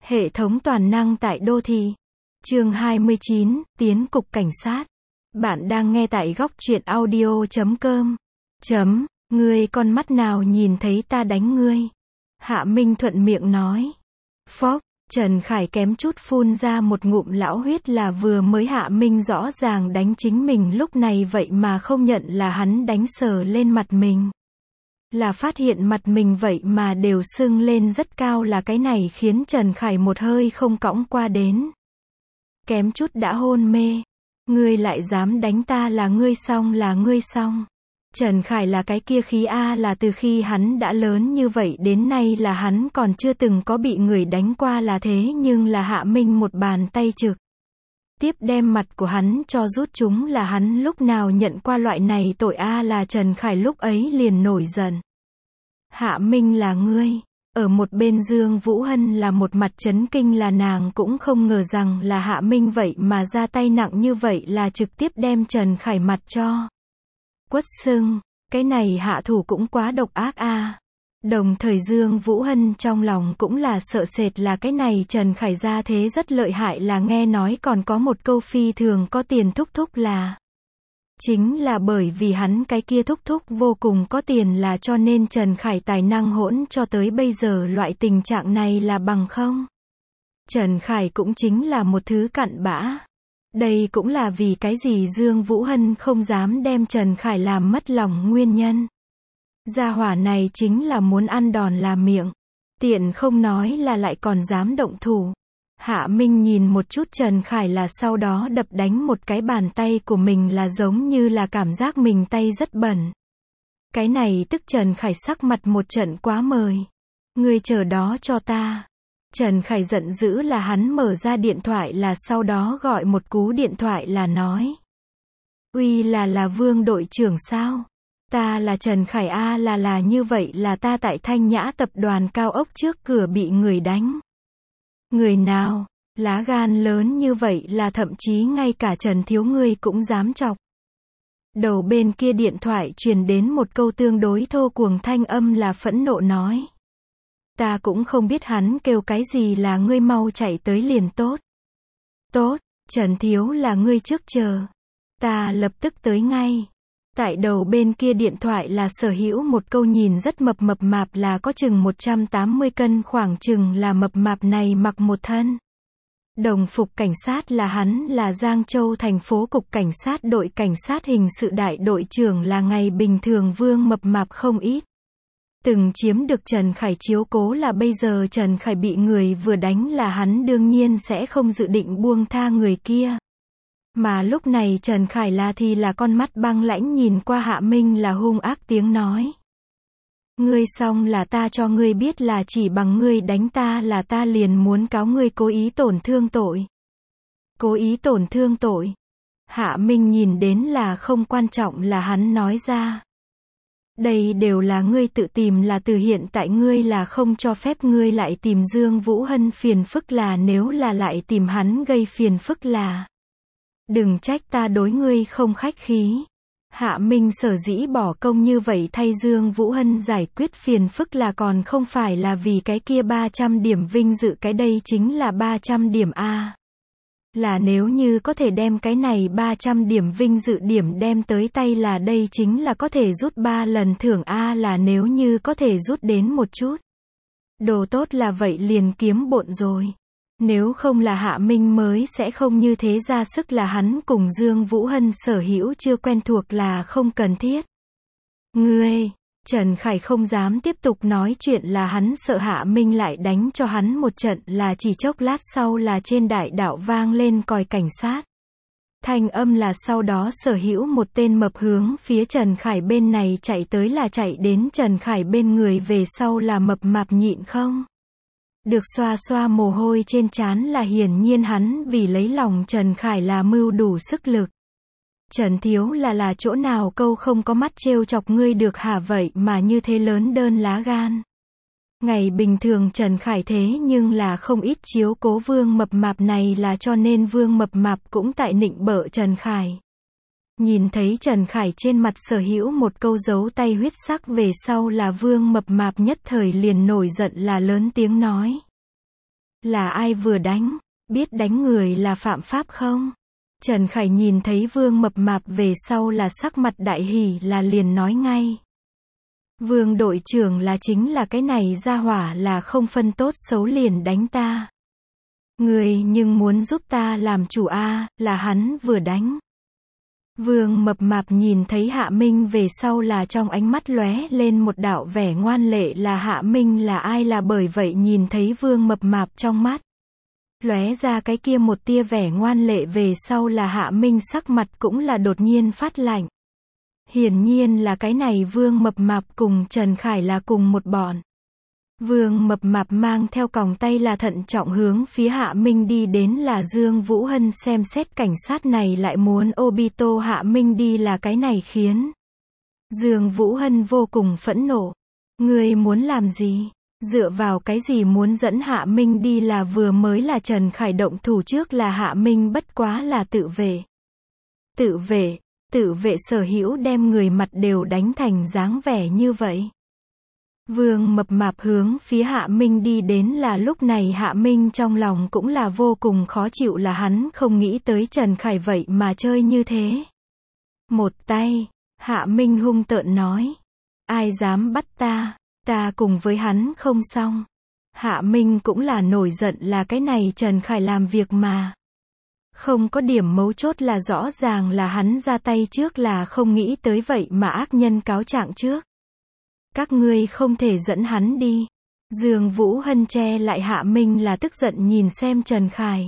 Hệ thống toàn năng tại đô thị. Chương 29, tiến cục cảnh sát. Bạn đang nghe tại góc truyện audio.com. Ngươi con mắt nào nhìn thấy ta đánh ngươi? Hạ Minh thuận miệng nói. Phốc, Trần Khải kém chút phun ra một ngụm lão huyết, là vừa mới Hạ Minh rõ ràng đánh chính mình lúc này vậy mà không nhận là hắn đánh, sờ lên mặt mình. Là phát hiện mặt mình vậy mà đều sưng lên rất cao, là cái này khiến Trần Khải một hơi không cõng qua đến. Kém chút đã hôn mê. Ngươi lại dám đánh ta, là ngươi xong, là ngươi xong. Trần Khải là cái kia khí A, là từ khi hắn đã lớn như vậy đến nay là hắn còn chưa từng có bị người đánh qua là thế, nhưng là Hạ Minh một bàn tay trực tiếp đem mặt của hắn cho rút chúng, là hắn lúc nào nhận qua loại này tội A, là Trần Khải lúc ấy liền nổi giận. Hạ Minh, là ngươi. Ở một bên Dương Vũ Hân là một mặt chấn kinh, là nàng cũng không ngờ rằng là Hạ Minh vậy mà ra tay nặng như vậy, là trực tiếp đem Trần Khải mặt cho quất sưng. Cái này hạ thủ cũng quá độc ác a. Đồng thời Dương Vũ Hân trong lòng cũng là sợ sệt, là cái này Trần Khải ra thế rất lợi hại, là nghe nói còn có một câu phi thường có tiền thúc thúc, là chính là bởi vì hắn cái kia thúc thúc vô cùng có tiền, là cho nên Trần Khải tài năng hỗn cho tới bây giờ loại tình trạng này, là bằng không. Trần Khải cũng chính là một thứ cặn bã. Đây cũng là vì cái gì Dương Vũ Hân không dám đem Trần Khải làm mất lòng nguyên nhân. Gia hỏa này chính là muốn ăn đòn là miệng. Tiện không nói là lại còn dám động thủ. Hạ Minh nhìn một chút Trần Khải, là sau đó đập đánh một cái bàn tay của mình, là giống như là cảm giác mình tay rất bẩn. Cái này tức Trần Khải sắc mặt một trận quá mời. Ngươi chờ đó cho ta. Trần Khải giận dữ, là hắn mở ra điện thoại, là sau đó gọi một cú điện thoại, là nói. Uy, là Vương đội trưởng sao? Ta là Trần Khải A, là như vậy, là ta tại Thanh Nhã tập đoàn cao ốc trước cửa bị người đánh. Người nào? Lá gan lớn như vậy, là thậm chí ngay cả Trần thiếu ngươi cũng dám chọc. Đầu bên kia điện thoại truyền đến một câu tương đối thô cuồng thanh âm, là phẫn nộ nói. Ta cũng không biết hắn kêu cái gì, là ngươi mau chạy tới liền tốt. Tốt, Trần thiếu, là ngươi trước chờ. Ta lập tức tới ngay. Tại đầu bên kia điện thoại là sở hữu một câu nhìn rất mập mạp, là có chừng 180 cân, khoảng chừng là mập mạp này mặc một thân đồng phục cảnh sát, là hắn là Giang Châu thành phố cục cảnh sát đội cảnh sát hình sự đại đội trưởng, là ngày bình thường Vương mập mạp không ít. Từng chiếm được Trần Khải chiếu cố, là bây giờ Trần Khải bị người vừa đánh, là hắn đương nhiên sẽ không dự định buông tha người kia. Mà lúc này Trần Khải là con mắt băng lãnh nhìn qua Hạ Minh, là hung ác tiếng nói. Ngươi xong, là ta cho ngươi biết, là chỉ bằng ngươi đánh ta, là ta liền muốn cáo ngươi cố ý tổn thương tội. Cố ý tổn thương tội. Hạ Minh nhìn đến là không quan trọng, là hắn nói ra. Đây đều là ngươi tự tìm, là từ hiện tại ngươi là không cho phép ngươi lại tìm Dương Vũ Hân phiền phức, là nếu là lại tìm hắn gây phiền phức là đừng trách ta đối ngươi không khách khí. Hạ Minh sở dĩ bỏ công như vậy thay Dương Vũ Hân giải quyết phiền phức, là còn không phải là vì cái kia 300 điểm vinh dự, cái đây chính là 300 điểm A. Là nếu như có thể đem cái này 300 điểm vinh dự điểm đem tới tay, là đây chính là có thể rút 3 lần thưởng A, là nếu như có thể rút đến một chút đồ tốt, là vậy liền kiếm bộn rồi. Nếu không là Hạ Minh mới sẽ không như thế ra sức, là hắn cùng Dương Vũ Hân sở hữu chưa quen thuộc, là không cần thiết. Ngươi, Trần Khải không dám tiếp tục nói chuyện, là hắn sợ Hạ Minh lại đánh cho hắn một trận, là chỉ chốc lát sau là trên đại đạo vang lên còi cảnh sát. Thanh âm là sau đó sở hữu một tên mập hướng phía Trần Khải bên này chạy tới, là chạy đến Trần Khải bên người về sau, là mập mạp nhịn không được xoa xoa mồ hôi trên trán, là hiển nhiên hắn vì lấy lòng Trần Khải là mưu đủ sức lực. Trần thiếu, là chỗ nào câu không có mắt trêu chọc ngươi được hả, vậy mà như thế lớn đơn lá gan. Ngày bình thường Trần Khải thế nhưng là không ít chiếu cố Vương mập mạp này, là cho nên Vương mập mạp cũng tại nịnh bợ Trần Khải. Nhìn thấy Trần Khải trên mặt sở hữu một câu dấu tay huyết sắc về sau, là Vương mập mạp nhất thời liền nổi giận, là lớn tiếng nói. Là ai vừa đánh? Biết đánh người là phạm pháp không? Trần Khải nhìn thấy Vương Mập Mạp về sau là sắc mặt đại hỉ là liền nói ngay. Vương đội trưởng là chính là cái này ra hỏa là không phân tốt xấu liền đánh ta. Người nhưng muốn giúp ta làm chủ a, là hắn vừa đánh. Vương Mập Mạp nhìn thấy Hạ Minh về sau là trong ánh mắt lóe lên một đạo vẻ ngoan lệ là Hạ Minh là ai là bởi vậy nhìn thấy Vương Mập Mạp trong mắt. Lóe ra cái kia một tia vẻ ngoan lệ về sau là Hạ Minh sắc mặt cũng là đột nhiên phát lạnh. Hiển nhiên là cái này Vương Mập Mạp cùng Trần Khải là cùng một bọn. Vương Mập Mạp mang theo còng tay là thận trọng hướng phía Hạ Minh đi đến là Dương Vũ Hân xem xét cảnh sát này lại muốn Obito Hạ Minh đi là cái này khiến Dương Vũ Hân vô cùng phẫn nộ. Ngươi muốn làm gì? Dựa vào cái gì muốn dẫn Hạ Minh đi là vừa mới là Trần Khải động thủ trước là Hạ Minh bất quá là tự vệ. Tự vệ sở hữu đem người mặt đều đánh thành dáng vẻ như vậy. Vương Mập Mạp hướng phía Hạ Minh đi đến là lúc này Hạ Minh trong lòng cũng là vô cùng khó chịu là hắn không nghĩ tới Trần Khải vậy mà chơi như thế. Một tay, Hạ Minh hung tợn nói. Ai dám bắt ta cùng với hắn không xong. Hạ Minh cũng là nổi giận là cái này Trần Khải làm việc mà. Không có điểm mấu chốt là rõ ràng là hắn ra tay trước là không nghĩ tới vậy mà ác nhân cáo trạng trước. Các ngươi không thể dẫn hắn đi. Dương Vũ Hân che lại Hạ Minh là tức giận nhìn xem Trần Khải.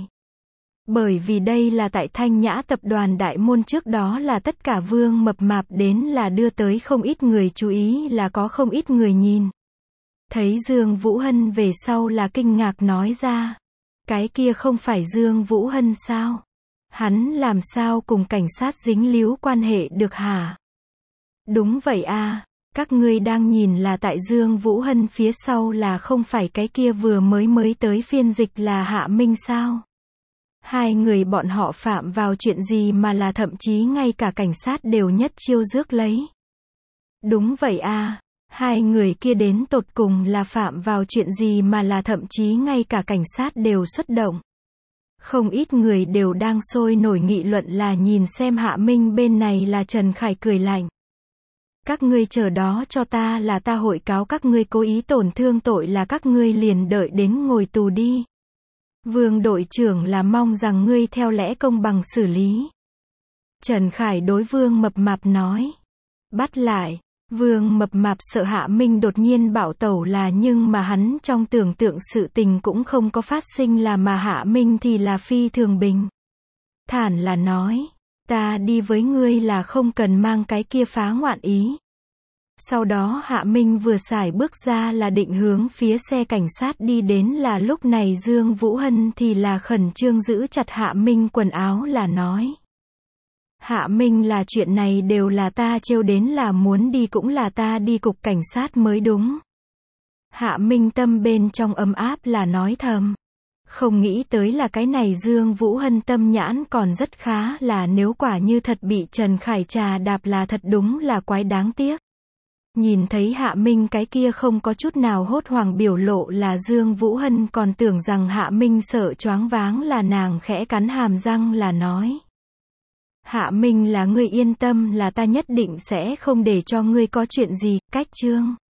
Bởi vì đây là tại Thanh Nhã tập đoàn đại môn trước đó là tất cả Vương Mập Mạp đến là đưa tới không ít người chú ý là có không ít người nhìn. Thấy Dương Vũ Hân về sau là kinh ngạc nói ra. Cái kia không phải Dương Vũ Hân sao? Hắn làm sao cùng cảnh sát dính líu quan hệ được hả? Đúng vậy a. Các ngươi đang nhìn là tại Dương Vũ Hân phía sau là không phải cái kia vừa mới tới phiên dịch là Hạ Minh sao? Hai người bọn họ phạm vào chuyện gì mà là thậm chí ngay cả cảnh sát đều nhất chiêu rước lấy. Đúng vậy a. Hai người kia đến tột cùng là phạm vào chuyện gì mà là thậm chí ngay cả cảnh sát đều xuất động. Không ít người đều đang sôi nổi nghị luận là nhìn xem Hạ Minh bên này là Trần Khải cười lạnh. Các ngươi chờ đó cho ta là ta hội cáo các ngươi cố ý tổn thương tội là các ngươi liền đợi đến ngồi tù đi. Vương đội trưởng là mong rằng ngươi theo lẽ công bằng xử lý. Trần Khải đối Vương Mập Mạp nói. Bắt lại. Vương Mập Mạp sợ Hạ Minh đột nhiên bảo tẩu là nhưng mà hắn trong tưởng tượng sự tình cũng không có phát sinh là mà Hạ Minh thì là phi thường bình. Thản là nói. Ta đi với ngươi là không cần mang cái kia phá ngoạn ý. Sau đó Hạ Minh vừa xài bước ra là định hướng phía xe cảnh sát đi đến là lúc này Dương Vũ Hân thì là khẩn trương giữ chặt Hạ Minh quần áo là nói. Hạ Minh là chuyện này đều là ta trêu đến là muốn đi cũng là ta đi cục cảnh sát mới đúng. Hạ Minh tâm bên trong ấm áp là nói thầm. Không nghĩ tới là cái này Dương Vũ Hân tâm nhãn còn rất khá là nếu quả như thật bị Trần Khải trà đạp là thật đúng là quái đáng tiếc. Nhìn thấy Hạ Minh cái kia không có chút nào hốt hoảng biểu lộ là Dương Vũ Hân còn tưởng rằng Hạ Minh sợ choáng váng là nàng khẽ cắn hàm răng là nói. Hạ Minh là ngươi yên tâm là ta nhất định sẽ không để cho ngươi có chuyện gì, cách chương.